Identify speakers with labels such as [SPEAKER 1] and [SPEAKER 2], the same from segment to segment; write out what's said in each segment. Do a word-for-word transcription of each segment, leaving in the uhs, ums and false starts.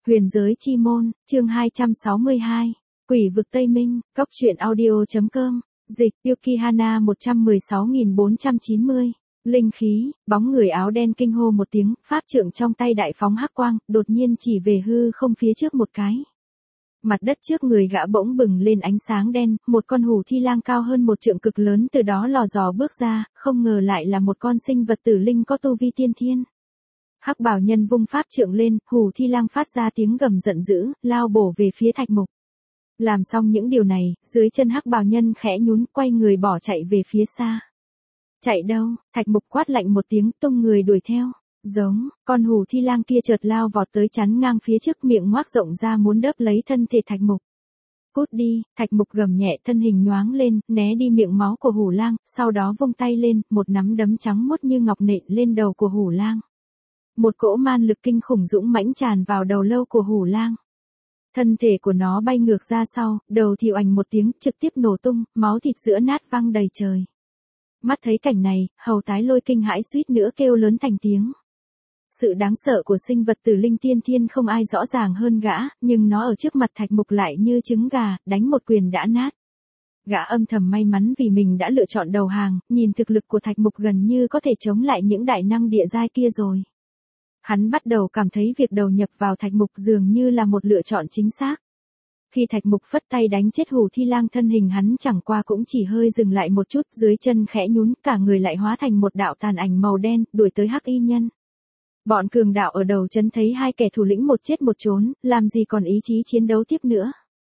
[SPEAKER 1] Huyền giới chi môn, chương hai trăm sáu mươi hai. Quỷ vực Tây Minh, Cốc truyện audio.com, dịch, Yukihana một trăm mười sáu nghìn bốn trăm chín mươi. Linh khí, bóng người áo đen kinh hô một tiếng, pháp trượng trong tay đại phóng hắc quang, đột nhiên chỉ về hư không phía trước một cái. Mặt đất trước người gã bỗng bừng lên ánh sáng đen, một con hủ thi lang cao hơn một trượng cực lớn từ đó lò dò bước ra, không ngờ lại là một con sinh vật tử linh có tu vi tiên thiên. Hắc bào nhân vung pháp trượng lên, hủ thi lang phát ra tiếng gầm giận dữ, lao bổ về phía Thạch Mục. Làm xong những điều này, dưới chân hắc bào nhân khẽ nhún, quay người bỏ chạy về phía xa. Chạy đâu? Thạch Mục quát lạnh một tiếng, tung người đuổi theo. Giống, con hủ thi lang kia chợt lao vọt tới chắn ngang phía trước, miệng ngoác rộng ra muốn đớp lấy thân thể Thạch Mục. Cút đi, Thạch Mục gầm nhẹ, thân hình nhoáng lên, né đi miệng máu của hủ lang, sau đó vung tay lên, một nắm đấm trắng muốt như ngọc nện lên đầu của hủ lang. Một cỗ man lực kinh khủng dũng mãnh tràn vào đầu lâu của hủ lang. Thân thể của nó bay ngược ra sau, đầu thì oành một tiếng, trực tiếp nổ tung, máu thịt giữa nát văng đầy trời. Mắt thấy cảnh này, Hầu Tái Lôi kinh hãi suýt nữa kêu lớn thành tiếng. Sự đáng sợ của sinh vật tử linh tiên thiên không ai rõ ràng hơn gã, nhưng nó ở trước mặt Thạch Mục lại như trứng gà, đánh một quyền đã nát. Gã âm thầm may mắn vì mình đã lựa chọn đầu hàng, nhìn thực lực của Thạch Mục gần như có thể chống lại những đại năng địa giai kia rồi. Hắn bắt đầu cảm thấy việc đầu nhập vào Thạch Mục dường như là một lựa chọn chính xác. Khi Thạch Mục phất tay đánh chết hủ thi lang, thân hình hắn chẳng qua cũng chỉ hơi dừng lại một chút, dưới chân khẽ nhún, cả người lại hóa thành một đạo tàn ảnh màu đen, đuổi tới hắc y nhân. Bọn cường đạo ở đầu trấn thấy hai kẻ thủ lĩnh một chết một trốn, làm gì còn ý chí chiến đấu tiếp nữa.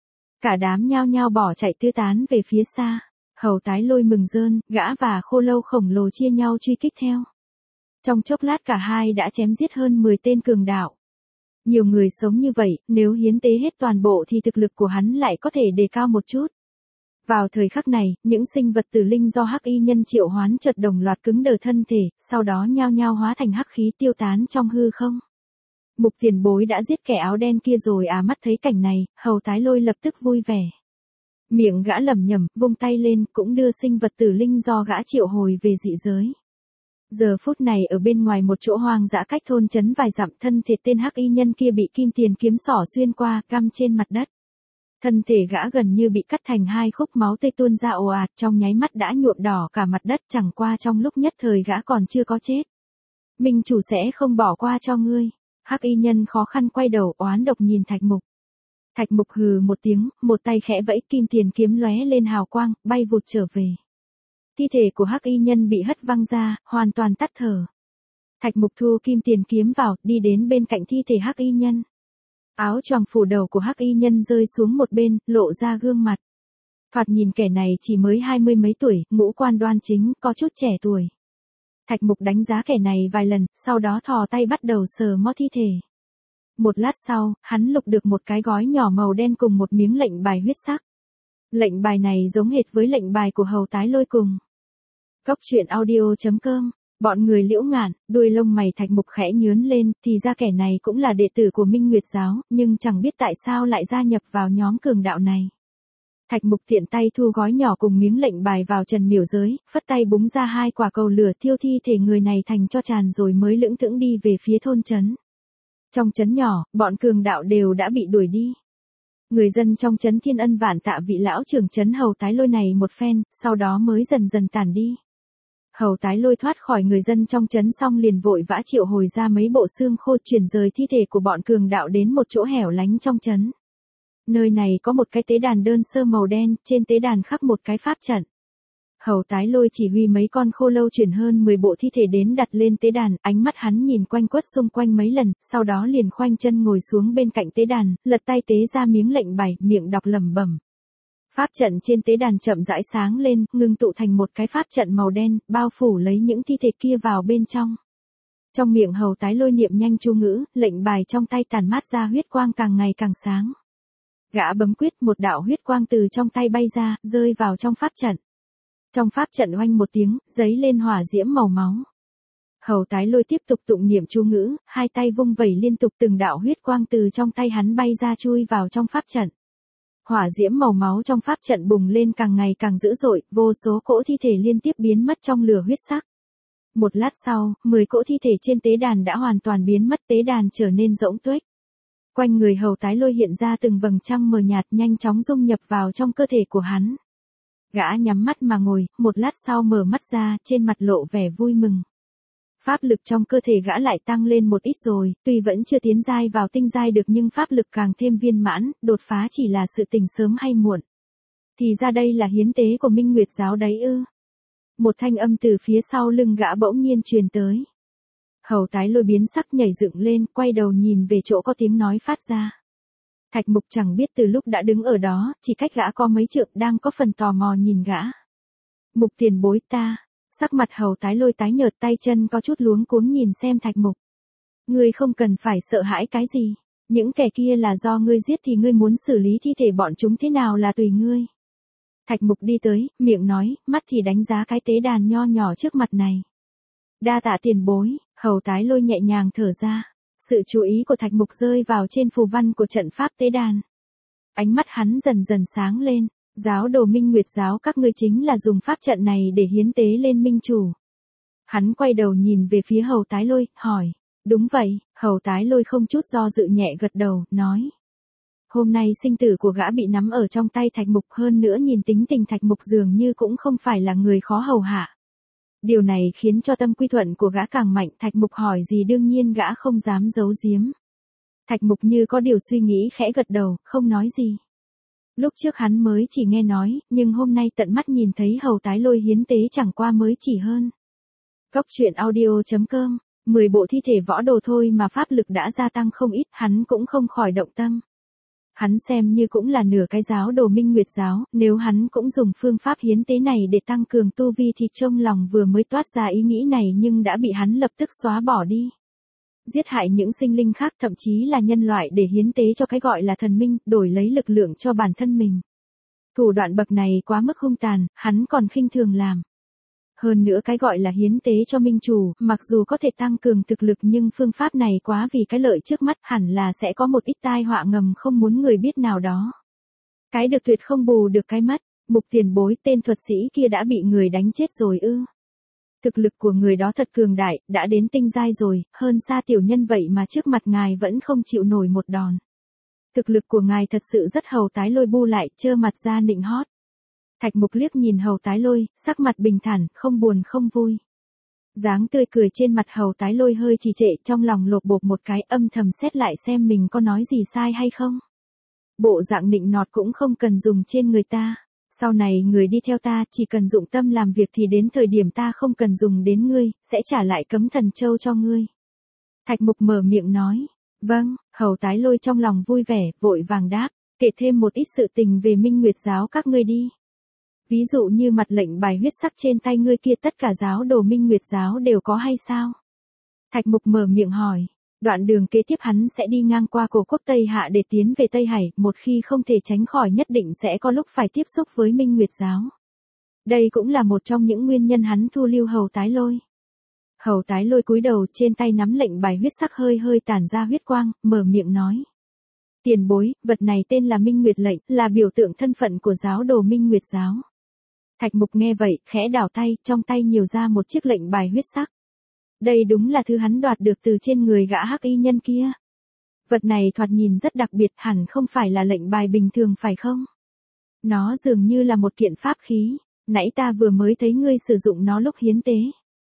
[SPEAKER 1] Cả đám nhao nhao bỏ chạy tứ tán về phía xa. Hầu Tái Lôi mừng rơn, gã và khô lâu khổng lồ chia nhau truy kích theo. Trong chốc lát cả hai đã chém giết hơn mười tên cường đạo. Nhiều người sống như vậy, nếu hiến tế hết toàn bộ thì thực lực của hắn lại có thể đề cao một chút. Vào thời khắc này, những sinh vật tử linh do hắc y nhân triệu hoán chợt đồng loạt cứng đờ thân thể, sau đó nhao nhao hóa thành hắc khí tiêu tán trong hư không. Mục tiền bối đã giết kẻ áo đen kia rồi à? Mắt thấy cảnh này, Hầu Tái Lôi lập tức vui vẻ. Miệng gã lẩm nhẩm, vung tay lên, cũng đưa sinh vật tử linh do gã triệu hồi về dị giới. Giờ phút này ở bên ngoài một chỗ hoang dã cách thôn trấn vài dặm, thân thể tên hắc y nhân kia bị kim tiền kiếm xỏ xuyên qua, găm trên mặt đất. Thân thể gã gần như bị cắt thành hai khúc, máu tươi tuôn ra ồ ạt, trong nháy mắt đã nhuộm đỏ cả mặt đất, chẳng qua trong lúc nhất thời gã còn chưa có chết. Minh chủ sẽ không bỏ qua cho ngươi. Hắc y nhân khó khăn quay đầu oán độc nhìn Thạch Mục. Thạch Mục hừ một tiếng, một tay khẽ vẫy, kim tiền kiếm lóe lên hào quang, bay vụt trở về. Thi thể của hắc y nhân bị hất văng ra, hoàn toàn tắt thở. Thạch Mục thu kim tiền kiếm vào, đi đến bên cạnh thi thể hắc y nhân. Áo choàng phủ đầu của hắc y nhân rơi xuống một bên, lộ ra gương mặt. Thoạt nhìn kẻ này chỉ mới hai mươi mấy tuổi, ngũ quan đoan chính, có chút trẻ tuổi. Thạch Mục đánh giá kẻ này vài lần, sau đó thò tay bắt đầu sờ mó thi thể. Một lát sau, hắn lục được một cái gói nhỏ màu đen cùng một miếng lệnh bài huyết sắc. Lệnh bài này giống hệt với lệnh bài của Hầu Tái Lôi cùng. Cốc truyện audio.com, bọn người Liễu Ngạn, đuôi lông mày Thạch Mục khẽ nhướng lên, thì ra kẻ này cũng là đệ tử của Minh Nguyệt giáo, nhưng chẳng biết tại sao lại gia nhập vào nhóm cường đạo này. Thạch Mục tiện tay thu gói nhỏ cùng miếng lệnh bài vào trần miểu giới, phất tay búng ra hai quả cầu lửa thiêu thi thể người này thành tro tàn rồi mới lững thững đi về phía thôn trấn. Trong trấn nhỏ, bọn cường đạo đều đã bị đuổi đi. Người dân trong trấn Thiên Ân vạn tạ vị lão trưởng trấn Hầu Tái Lôi này một phen, sau đó mới dần dần tản đi. Hầu Tái Lôi thoát khỏi người dân trong trấn xong liền vội vã triệu hồi ra mấy bộ xương khô, chuyển rời thi thể của bọn cường đạo đến một chỗ hẻo lánh trong trấn. Nơi này có một cái tế đàn đơn sơ màu đen, trên tế đàn khắc một cái pháp trận. Hầu Tái Lôi chỉ huy mấy con khô lâu chuyển hơn mười bộ thi thể đến đặt lên tế đàn, ánh mắt hắn nhìn quanh quất xung quanh mấy lần, sau đó liền khoanh chân ngồi xuống bên cạnh tế đàn, lật tay tế ra miếng lệnh bài, miệng đọc lẩm bẩm. Pháp trận trên tế đàn chậm rãi sáng lên, ngưng tụ thành một cái pháp trận màu đen, bao phủ lấy những thi thể kia vào bên trong. Trong miệng Hầu Tái Lôi niệm nhanh chú ngữ, lệnh bài trong tay tản mát ra huyết quang càng ngày càng sáng. Gã bấm quyết, một đạo huyết quang từ trong tay bay ra, rơi vào trong pháp trận. Trong pháp trận oanh một tiếng, giấy lên hỏa diễm màu máu. Hầu Tái Lôi tiếp tục tụng niệm chú ngữ, hai tay vung vẩy liên tục, từng đạo huyết quang từ trong tay hắn bay ra chui vào trong pháp trận. Hỏa diễm màu máu trong pháp trận bùng lên càng ngày càng dữ dội, vô số cỗ thi thể liên tiếp biến mất trong lửa huyết sắc. Một lát sau, mười cỗ thi thể trên tế đàn đã hoàn toàn biến mất, tế đàn trở nên rỗng tuếch. Quanh người Hầu Tái Lôi hiện ra từng vầng trăng mờ nhạt nhanh chóng dung nhập vào trong cơ thể của hắn. Gã nhắm mắt mà ngồi, một lát sau mở mắt ra, trên mặt lộ vẻ vui mừng. Pháp lực trong cơ thể gã lại tăng lên một ít rồi, tuy vẫn chưa tiến giai vào tinh giai được nhưng pháp lực càng thêm viên mãn, đột phá chỉ là sự tình sớm hay muộn. Thì ra đây là hiến tế của Minh Nguyệt giáo đấy ư. Một thanh âm từ phía sau lưng gã bỗng nhiên truyền tới. Hầu Tái Lôi biến sắc nhảy dựng lên, quay đầu nhìn về chỗ có tiếng nói phát ra. Thạch Mục chẳng biết từ lúc đã đứng ở đó, chỉ cách gã có mấy trượng đang có phần tò mò nhìn gã. Mục tiền bối ta, sắc mặt Hầu Tái Lôi tái nhợt, tay chân có chút luống cuống nhìn xem Thạch Mục. Ngươi không cần phải sợ hãi cái gì, những kẻ kia là do ngươi giết thì ngươi muốn xử lý thi thể bọn chúng thế nào là tùy ngươi. Thạch Mục đi tới, miệng nói, mắt thì đánh giá cái tế đàn nho nhỏ trước mặt này. Đa tạ tiền bối, Hầu Tái Lôi nhẹ nhàng thở ra. Sự chú ý của Thạch Mục rơi vào trên phù văn của trận pháp tế đàn. Ánh mắt hắn dần dần sáng lên, giáo đồ Minh Nguyệt giáo các ngươi chính là dùng pháp trận này để hiến tế lên Minh Chủ. Hắn quay đầu nhìn về phía Hầu Tái Lôi, hỏi, đúng vậy, Hầu Tái Lôi không chút do dự nhẹ gật đầu, nói. Hôm nay sinh tử của gã bị nắm ở trong tay Thạch Mục, hơn nữa nhìn tính tình Thạch Mục dường như cũng không phải là người khó hầu hạ. Điều này khiến cho tâm quy thuận của gã càng mạnh, Thạch Mục hỏi gì đương nhiên gã không dám giấu giếm. Thạch Mục như có điều suy nghĩ khẽ gật đầu, không nói gì. Lúc trước hắn mới chỉ nghe nói, nhưng hôm nay tận mắt nhìn thấy Hầu Tái Lôi hiến tế chẳng qua mới chỉ hơn. Cốc truyện audio chấm com, mười bộ thi thể võ đồ thôi mà pháp lực đã gia tăng không ít, hắn cũng không khỏi động tâm. Hắn xem như cũng là nửa cái giáo đồ Minh Nguyệt giáo, nếu hắn cũng dùng phương pháp hiến tế này để tăng cường tu vi thì trong lòng vừa mới toát ra ý nghĩ này nhưng đã bị hắn lập tức xóa bỏ đi. Giết hại những sinh linh khác thậm chí là nhân loại để hiến tế cho cái gọi là thần minh, đổi lấy lực lượng cho bản thân mình. Thủ đoạn bậc này quá mức hung tàn, hắn còn khinh thường làm. Hơn nữa cái gọi là hiến tế cho Minh Chủ, mặc dù có thể tăng cường thực lực nhưng phương pháp này quá vì cái lợi trước mắt, hẳn là sẽ có một ít tai họa ngầm không muốn người biết nào đó. Cái được tuyệt không bù được cái mất, Mục tiền bối tên thuật sĩ kia đã bị người đánh chết rồi ư. Thực lực của người đó thật cường đại, đã đến tinh giai rồi, hơn xa tiểu nhân vậy mà trước mặt ngài vẫn không chịu nổi một đòn. Thực lực của ngài thật sự rất. Hầu Tái Lôi bu lại, trơ mặt ra nịnh hót. Thạch Mục liếc nhìn Hầu Tái Lôi, sắc mặt bình thản, không buồn không vui. Dáng tươi cười trên mặt Hầu Tái Lôi hơi trì trệ, trong lòng lột bột một cái, âm thầm xét lại xem mình có nói gì sai hay không. Bộ dạng nịnh nọt cũng không cần dùng trên người ta. Sau này người đi theo ta chỉ cần dụng tâm làm việc thì đến thời điểm ta không cần dùng đến ngươi, sẽ trả lại cấm thần châu cho ngươi. Thạch Mục mở miệng nói. Vâng, Hầu Tái Lôi trong lòng vui vẻ, vội vàng đáp, kể thêm một ít sự tình về Minh Nguyệt giáo các ngươi đi. Ví dụ như mặt lệnh bài huyết sắc trên tay ngươi kia tất cả giáo đồ Minh Nguyệt giáo đều có hay sao? Thạch Mục mở miệng hỏi. Đoạn đường kế tiếp hắn sẽ đi ngang qua cổ quốc Tây Hạ để tiến về Tây Hải, một khi không thể tránh khỏi nhất định sẽ có lúc phải tiếp xúc với Minh Nguyệt giáo. Đây cũng là một trong những nguyên nhân hắn thu lưu Hầu Tái Lôi. Hầu Tái Lôi cúi đầu, trên tay nắm lệnh bài huyết sắc hơi hơi tản ra huyết quang, mở miệng nói. Tiền bối, vật này tên là Minh Nguyệt lệnh, là biểu tượng thân phận của giáo đồ Minh Nguyệt giáo. Thạch Mục nghe vậy, khẽ đảo tay, trong tay nhiều ra một chiếc lệnh bài huyết sắc. Đây đúng là thứ hắn đoạt được từ trên người gã hắc y nhân kia. Vật này thoạt nhìn rất đặc biệt, hẳn không phải là lệnh bài bình thường phải không? Nó dường như là một kiện pháp khí, nãy ta vừa mới thấy ngươi sử dụng nó lúc hiến tế.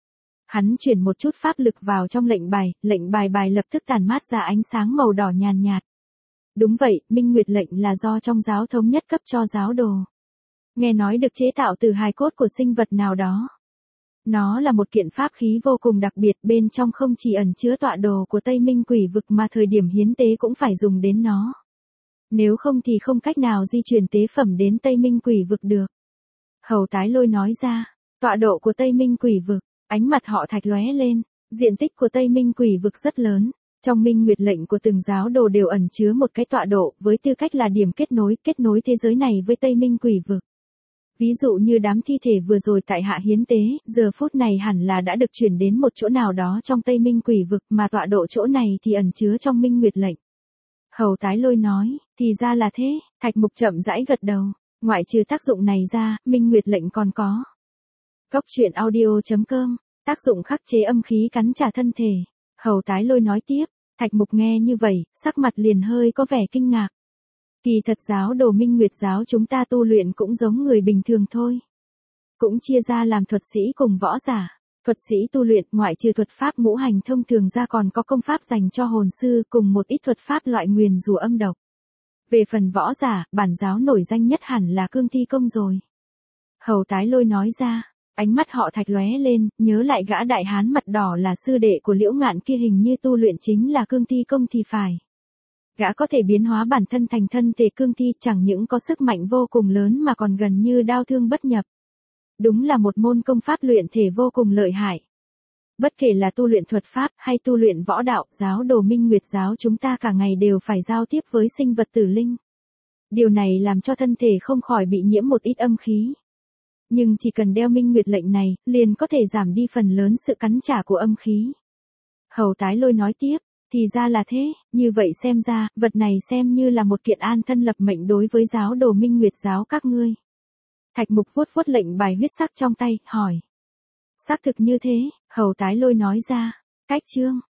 [SPEAKER 1] Hắn chuyển một chút pháp lực vào trong lệnh bài, lệnh bài bài lập tức tản mát ra ánh sáng màu đỏ nhàn nhạt. Đúng vậy, Minh Nguyệt lệnh là do trong giáo thống nhất cấp cho giáo đồ. Nghe nói được chế tạo từ hài cốt của sinh vật nào đó. Nó là một kiện pháp khí vô cùng đặc biệt, bên trong không chỉ ẩn chứa tọa đồ của Tây Minh Quỷ Vực mà thời điểm hiến tế cũng phải dùng đến nó. Nếu không thì không cách nào di chuyển tế phẩm đến Tây Minh Quỷ Vực được. Hầu Tái Lôi nói ra, tọa độ của Tây Minh Quỷ Vực, ánh mặt họ Thạch lóe lên, diện tích của Tây Minh Quỷ Vực rất lớn. Trong Minh Nguyệt lệnh của từng giáo đồ đều ẩn chứa một cái tọa độ với tư cách là điểm kết nối, kết nối thế giới này với Tây Minh Quỷ Vực. Ví dụ như đám thi thể vừa rồi tại hạ hiến tế, giờ phút này hẳn là đã được chuyển đến một chỗ nào đó trong Tây Minh Quỷ Vực mà tọa độ chỗ này thì ẩn chứa trong Minh Nguyệt lệnh. Hầu Tái Lôi nói, thì ra là thế, Thạch Mục chậm rãi gật đầu, ngoại trừ tác dụng này ra, Minh Nguyệt lệnh còn có. Cốc truyện audio chấm com, tác dụng khắc chế âm khí cắn trả thân thể. Hầu Tái Lôi nói tiếp, Thạch Mục nghe như vậy, sắc mặt liền hơi có vẻ kinh ngạc. Kỳ thật giáo đồ Minh Nguyệt giáo chúng ta tu luyện cũng giống người bình thường thôi. Cũng chia ra làm thuật sĩ cùng võ giả. Thuật sĩ tu luyện ngoại trừ thuật pháp ngũ hành thông thường ra còn có công pháp dành cho hồn sư cùng một ít thuật pháp loại nguyền rủa âm độc. Về phần võ giả, bản giáo nổi danh nhất hẳn là cương thi công rồi. Hầu Tái Lôi nói ra, ánh mắt họ Thạch lóe lên, nhớ lại gã đại hán mặt đỏ là sư đệ của Liễu Ngạn kia hình như tu luyện chính là cương thi công thì phải. Gã có thể biến hóa bản thân thành thân thể cương thi chẳng những có sức mạnh vô cùng lớn mà còn gần như đao thương bất nhập. Đúng là một môn công pháp luyện thể vô cùng lợi hại. Bất kể là tu luyện thuật pháp hay tu luyện võ đạo, giáo đồ Minh Nguyệt giáo chúng ta cả ngày đều phải giao tiếp với sinh vật tử linh. Điều này làm cho thân thể không khỏi bị nhiễm một ít âm khí. Nhưng chỉ cần đeo Minh Nguyệt lệnh này, liền có thể giảm đi phần lớn sự cắn trả của âm khí. Hầu Tái Lôi nói tiếp, thì ra là thế, như vậy xem ra, vật này xem như là một kiện an thân lập mệnh đối với giáo đồ Minh Nguyệt giáo các ngươi. Thạch Mục vuốt vuốt lệnh bài huyết sắc trong tay, hỏi. Xác thực như thế, Hầu Tái Lôi nói ra. Cách chương,